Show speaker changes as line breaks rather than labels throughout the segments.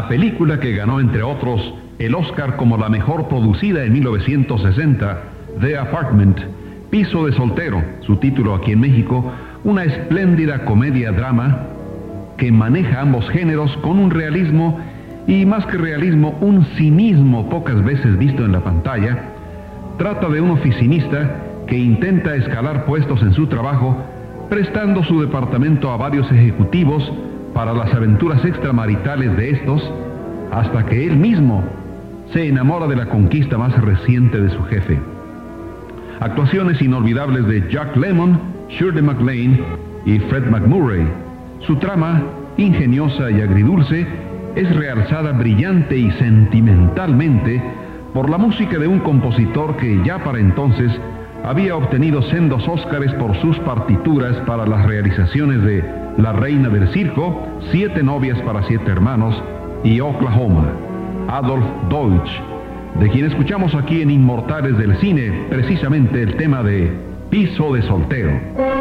película que ganó, entre otros, el Oscar como la mejor producida en 1960, The Apartment, Piso de Soltero, su título aquí en México, una espléndida comedia-drama que maneja ambos géneros con un realismo y, más que realismo, un cinismo pocas veces visto en la pantalla. Trata de un oficinista que intenta escalar puestos en su trabajo, prestando su departamento a varios ejecutivos para las aventuras extramaritales de estos, hasta que él mismo se enamora de la conquista más reciente de su jefe. Actuaciones inolvidables de Jack Lemmon, Shirley MacLaine y Fred MacMurray. Su trama, ingeniosa y agridulce, es realzada brillante y sentimentalmente por la música de un compositor que ya para entonces había obtenido sendos Óscares por sus partituras para las realizaciones de La Reina del Circo, Siete novias para siete hermanos y Oklahoma, Adolf Deutsch, de quien escuchamos aquí en Inmortales del Cine precisamente el tema de Piso de Soltero.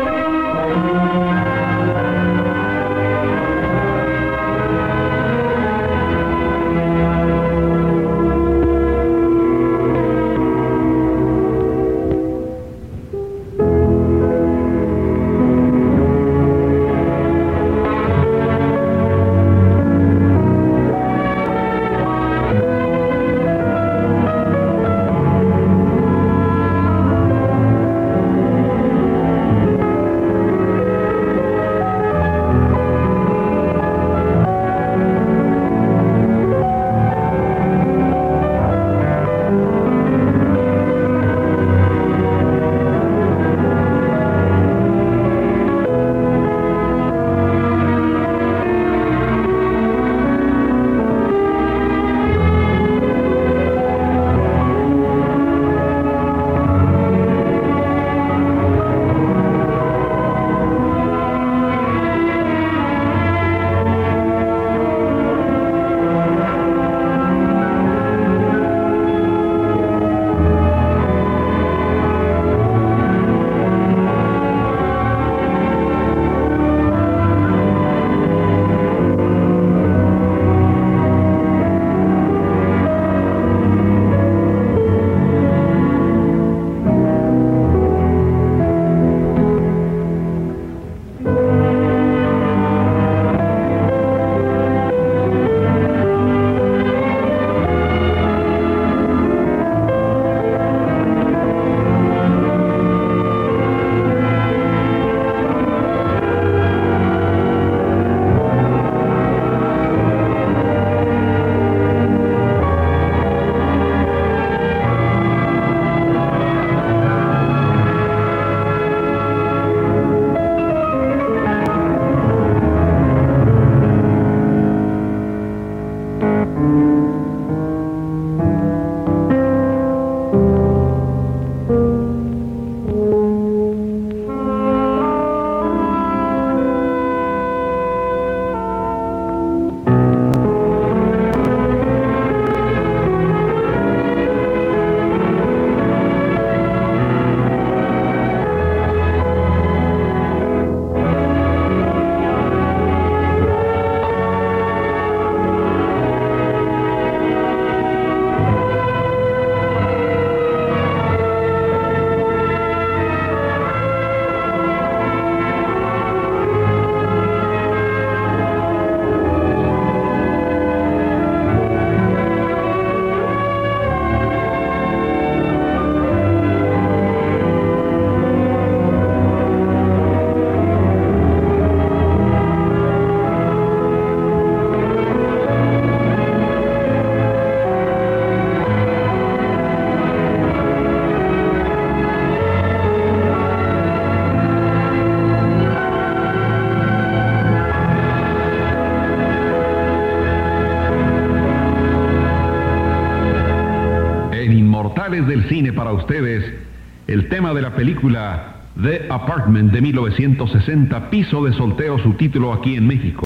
Del Cine para ustedes, el tema de la película The Apartment de 1960, Piso de Soltero, su título aquí en México.